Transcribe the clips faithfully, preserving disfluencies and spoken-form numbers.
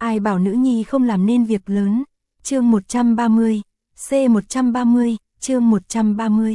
Ai bảo nữ nhi không làm nên việc lớn. Chương một trăm ba mươi, C một trăm ba mươi, chương một trăm ba mươi.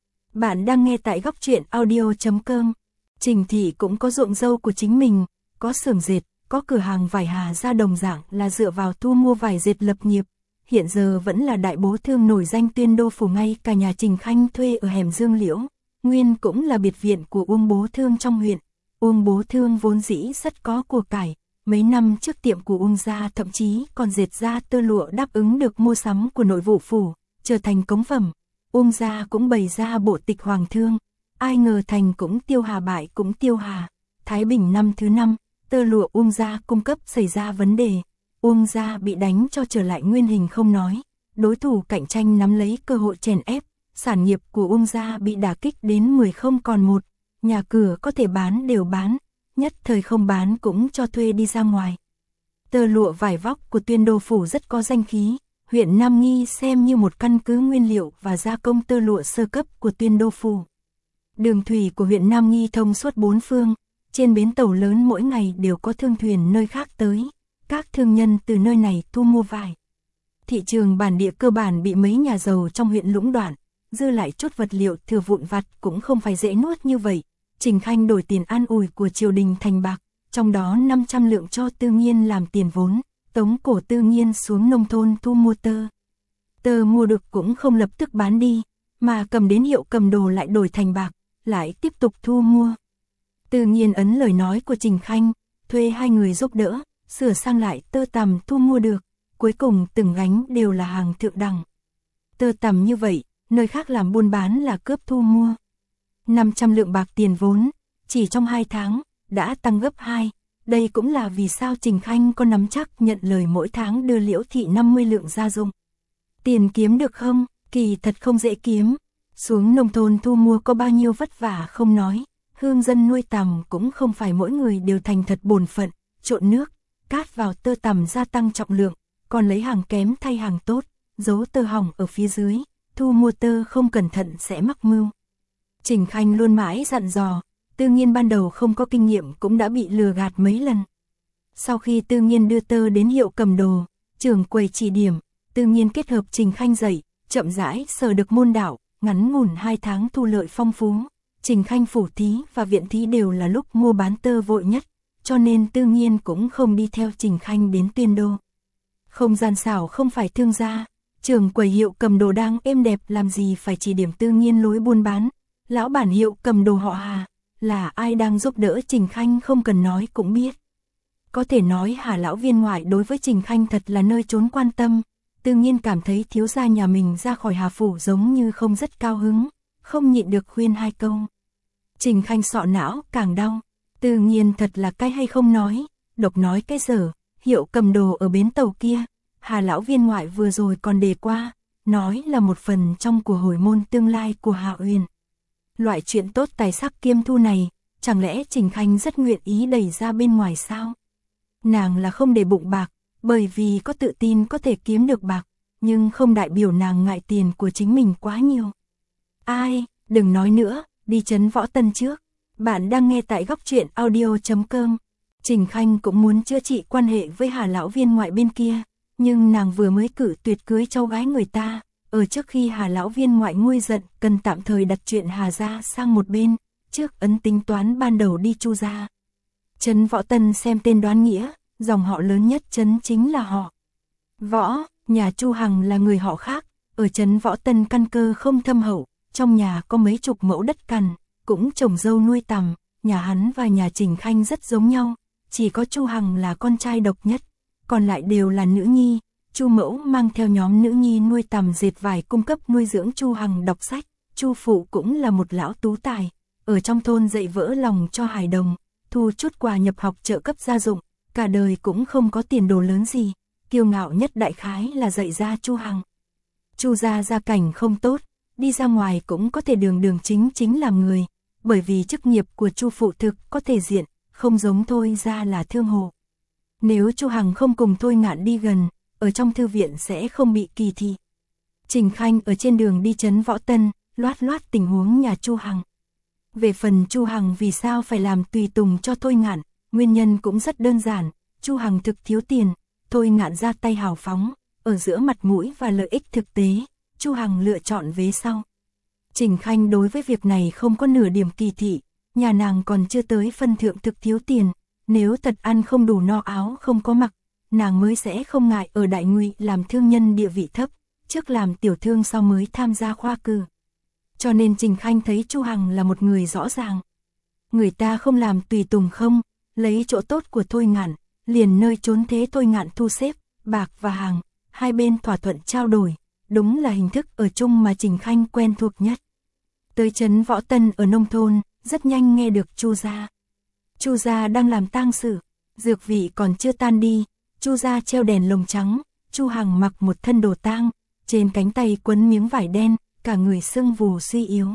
Bạn đang nghe tại góc truyện audio chấm com. Trình Thị cũng có ruộng dâu của chính mình, có xưởng dệt, có cửa hàng vải Hà Gia đồng dạng là dựa vào thu mua vải dệt lập nghiệp. Hiện giờ vẫn là đại bố thương nổi danh Tuyên Đô phủ, ngay cả nhà Trình Khanh thuê ở hẻm Dương Liễu, nguyên cũng là biệt viện của Uông bố thương trong huyện. Uông bố thương vốn dĩ rất có của cải. Mấy năm trước tiệm của Uông gia thậm chí còn dệt ra tơ lụa đáp ứng được mua sắm của nội vụ phủ, trở thành cống phẩm. Uông gia cũng bày ra bộ tịch hoàng thương. Ai ngờ thành cũng tiêu hà bại cũng tiêu hà. Thái Bình năm thứ năm, tơ lụa Uông gia cung cấp xảy ra vấn đề. Uông gia bị đánh cho trở lại nguyên hình không nói. Đối thủ cạnh tranh nắm lấy cơ hội chèn ép. Sản nghiệp của Uông gia bị đả kích đến mười không còn một. Nhà cửa có thể bán đều bán. Nhất thời không bán cũng cho thuê đi ra ngoài. Tơ lụa vải vóc của Tuyên Đô phủ rất có danh khí. Huyện Nam Nghi xem như một căn cứ nguyên liệu và gia công tơ lụa sơ cấp của Tuyên Đô phủ. Đường thủy của huyện Nam Nghi thông suốt bốn phương. Trên bến tàu lớn mỗi ngày đều có thương thuyền nơi khác tới. Các thương nhân từ nơi này thu mua vải. Thị trường bản địa cơ bản bị mấy nhà giàu trong huyện lũng đoạn. Dư lại chút vật liệu thừa vụn vặt cũng không phải dễ nuốt như vậy. Trình Khanh đổi tiền an ủi của triều đình thành bạc, trong đó năm trăm lượng cho Tư Nghiên làm tiền vốn, tống cổ Tư Nghiên xuống nông thôn thu mua tơ. Tơ mua được cũng không lập tức bán đi, mà cầm đến hiệu cầm đồ lại đổi thành bạc, lại tiếp tục thu mua. Tư Nghiên ấn lời nói của Trình Khanh, thuê hai người giúp đỡ, sửa sang lại tơ tằm thu mua được, cuối cùng từng gánh đều là hàng thượng đẳng. Tơ tằm như vậy, nơi khác làm buôn bán là cướp thu mua. năm trăm lượng bạc tiền vốn, chỉ trong hai tháng, đã tăng gấp hai. Đây cũng là vì sao Trình Khanh có nắm chắc nhận lời mỗi tháng đưa Liễu Thị năm mươi lượng gia dụng. Tiền kiếm được không? Kỳ thật không dễ kiếm. Xuống nông thôn thu mua có bao nhiêu vất vả không nói. Hương dân nuôi tằm cũng không phải mỗi người đều thành thật bổn phận, trộn nước, cát vào tơ tằm gia tăng trọng lượng, còn lấy hàng kém thay hàng tốt, giấu tơ hỏng ở phía dưới, thu mua tơ không cẩn thận sẽ mắc mưu. Trình Khanh luôn mãi dặn dò, Tư Nghiên ban đầu không có kinh nghiệm cũng đã bị lừa gạt mấy lần. Sau khi Tư Nghiên đưa tơ đến hiệu cầm đồ, trưởng quầy chỉ điểm, Tư Nghiên kết hợp Trình Khanh dạy, chậm rãi sờ được môn đạo, ngắn ngủn hai tháng thu lợi phong phú. Trình Khanh phủ thí và viện thí đều là lúc mua bán tơ vội nhất, cho nên Tư Nghiên cũng không đi theo Trình Khanh đến Tuyên Đô. Không gian xảo không phải thương gia, trưởng quầy hiệu cầm đồ đang êm đẹp làm gì phải chỉ điểm Tư Nghiên lối buôn bán. Lão bản hiệu cầm đồ họ Hà, là ai đang giúp đỡ Trình Khanh không cần nói cũng biết. Có thể nói Hà lão viên ngoại đối với Trình Khanh thật là nơi trốn quan tâm. Tư Nghiên cảm thấy thiếu gia nhà mình ra khỏi Hà phủ giống như không rất cao hứng, không nhịn được khuyên hai câu. Trình Khanh sọ não càng đau. Tư Nghiên thật là cái hay không nói, độc nói cái dở. Hiệu cầm đồ ở bến tàu kia, Hà lão viên ngoại vừa rồi còn đề qua, nói là một phần trong của hồi môn tương lai của Hà Uyển. Loại chuyện tốt tài sắc kiêm thu này, chẳng lẽ Trình Khanh rất nguyện ý đẩy ra bên ngoài sao? Nàng là không để bụng bạc, bởi vì có tự tin có thể kiếm được bạc, nhưng không đại biểu nàng ngại tiền của chính mình quá nhiều. Ai, đừng nói nữa, đi Trấn Võ Tân trước. Bạn đang nghe tại góc truyện audio chấm com. Trình Khanh cũng muốn chữa trị quan hệ với Hà lão viên ngoại bên kia, nhưng nàng vừa mới cử tuyệt cưới cháu gái người ta. Ở trước khi Hà lão viên ngoại nguôi giận, cần tạm thời đặt chuyện Hà gia sang một bên, trước ấn tính toán ban đầu đi Chu gia. Trấn Võ Tân xem tên đoán nghĩa, dòng họ lớn nhất trấn chính là họ Võ, nhà Chu Hằng là người họ khác, ở trấn Võ Tân căn cơ không thâm hậu, trong nhà có mấy chục mẫu đất cằn, cũng trồng dâu nuôi tằm, nhà hắn và nhà Trình Khanh rất giống nhau, chỉ có Chu Hằng là con trai độc nhất, còn lại đều là nữ nhi. Chu mẫu mang theo nhóm nữ nhi nuôi tằm dệt vải cung cấp nuôi dưỡng Chu Hằng đọc sách. Chu phụ cũng là một lão tú tài, ở trong thôn dạy vỡ lòng cho hài đồng, thu chút quà nhập học trợ cấp gia dụng, cả đời cũng không có tiền đồ lớn gì, kiêu ngạo nhất đại khái là dạy ra Chu Hằng. Chu gia gia cảnh không tốt, đi ra ngoài cũng có thể đường đường chính chính làm người, bởi vì chức nghiệp của Chu phụ thực có thể diện, không giống Thôi gia là thương hồ. Nếu Chu Hằng không cùng Thôi Ngạn đi gần, ở trong thư viện sẽ không bị kỳ thị. Trình Khanh ở trên đường đi Trấn Võ Tân, loát loát tình huống nhà Chu Hằng. Về phần Chu Hằng vì sao phải làm tùy tùng cho Thôi Ngạn, nguyên nhân cũng rất đơn giản, Chu Hằng thực thiếu tiền, Thôi Ngạn ra tay hào phóng, ở giữa mặt mũi và lợi ích thực tế, Chu Hằng lựa chọn vế sau. Trình Khanh đối với việc này không có nửa điểm kỳ thị, nhà nàng còn chưa tới phân thượng thực thiếu tiền, nếu thật ăn không đủ no áo không có mặc, nàng mới sẽ không ngại ở Đại Ngụy làm thương nhân địa vị thấp, trước làm tiểu thương sau mới tham gia khoa cử. Cho nên Trình Khanh thấy Chu Hằng là một người rõ ràng. Người ta không làm tùy tùng không, lấy chỗ tốt của Thôi Ngạn, liền nơi trốn thế Thôi Ngạn thu xếp, bạc và hàng, hai bên thỏa thuận trao đổi, đúng là hình thức ở chung mà Trình Khanh quen thuộc nhất. Tới trấn Võ Tân ở nông thôn, rất nhanh nghe được Chu gia. Chu gia đang làm tang sự, dược vị còn chưa tan đi, Chu gia treo đèn lồng trắng, Chu Hằng mặc một thân đồ tang, trên cánh tay quấn miếng vải đen, cả người sưng vù suy yếu.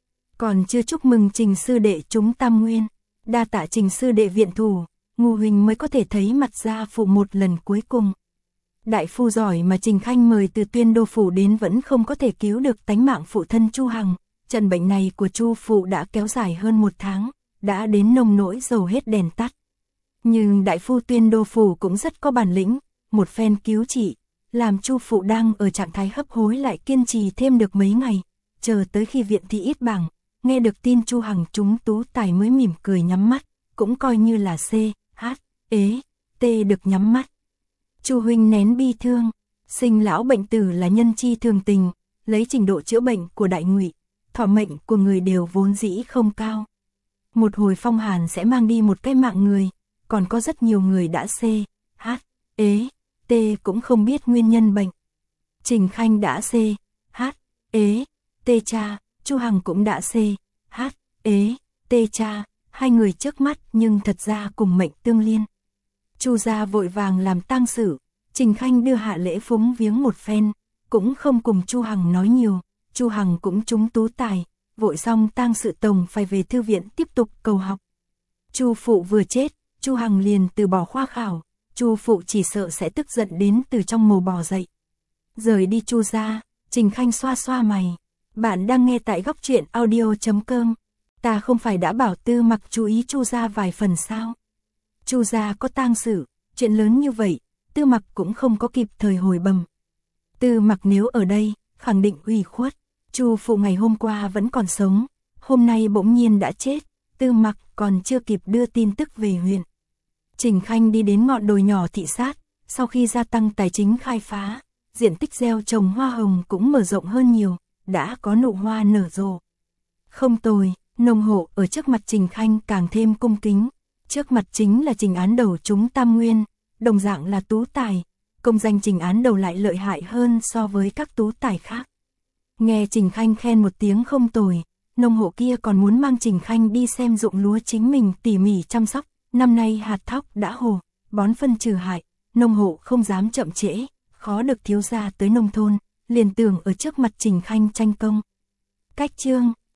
Còn chưa chúc mừng Trình sư đệ chúng tam nguyên, đa tạ Trình sư đệ viện thủ, Ngô huynh mới có thể thấy mặt gia phụ một lần cuối cùng. Đại phu giỏi mà Trình Khanh mời từ Tuyên Đô phủ đến vẫn không có thể cứu được tánh mạng phụ thân Chu Hằng. Trận bệnh này của Chu phụ đã kéo dài hơn một tháng, đã đến nông nỗi dầu hết đèn tắt. Nhưng đại phu Tuyên Đô phủ cũng rất có bản lĩnh, một phen cứu trị, làm Chu phụ đang ở trạng thái hấp hối lại kiên trì thêm được mấy ngày, chờ tới khi viện thị ít bảng, nghe được tin Chu Hằng trúng tú tài mới mỉm cười nhắm mắt, cũng coi như là C, H, ế, T được nhắm mắt. Chu huynh nén bi thương, sinh lão bệnh tử là nhân chi thường tình, lấy trình độ chữa bệnh của Đại Ngụy, thọ mệnh của người đều vốn dĩ không cao. Một hồi phong hàn sẽ mang đi một cái mạng người, còn có rất nhiều người đã C, H, ế, T cũng không biết nguyên nhân bệnh. Trình Khanh đã C, H, ế, T cha, Chu Hằng cũng đã C, H, ế, T cha, hai người trước mắt nhưng thật ra cùng mệnh tương liên. Chu gia vội vàng làm tang sự, Trình Khanh đưa hạ lễ phúng viếng một phen, cũng không cùng Chu Hằng nói nhiều, Chu Hằng cũng trúng tú tài, vội xong tang sự tổng phải về thư viện tiếp tục cầu học. Chu phụ vừa chết, Chu Hằng liền từ bỏ khoa khảo, Chu phụ chỉ sợ sẽ tức giận đến từ trong mồ bò dậy. Rời đi Chu gia, Trình Khanh xoa xoa mày, bạn đang nghe tại góc truyện audio chấm com. Ta không phải đã bảo Tư Mặc chú ý Chu gia vài phần sao? Chu gia có tang sự, chuyện lớn như vậy, Tư Mặc cũng không có kịp thời hồi bẩm. Tư Mặc nếu ở đây, khẳng định ủy khuất. Chu phụ ngày hôm qua vẫn còn sống, hôm nay bỗng nhiên đã chết, Tư Mặc còn chưa kịp đưa tin tức về huyện. Trình Khanh đi đến ngọn đồi nhỏ thị sát, sau khi gia tăng tài chính khai phá, diện tích gieo trồng hoa hồng cũng mở rộng hơn nhiều, đã có nụ hoa nở rộ. Không tồi, nông hộ ở trước mặt Trình Khanh càng thêm cung kính, trước mặt chính là Trình án đầu chúng tam nguyên, đồng dạng là tú tài, công danh Trình án đầu lại lợi hại hơn so với các tú tài khác. Nghe Trình Khanh khen một tiếng không tồi, nông hộ kia còn muốn mang Trình Khanh đi xem ruộng lúa chính mình tỉ mỉ chăm sóc, năm nay hạt thóc đã hồ, bón phân trừ hại, nông hộ không dám chậm trễ, khó được thiếu gia tới nông thôn, liền tưởng ở trước mặt Trình Khanh tranh công. Cách chương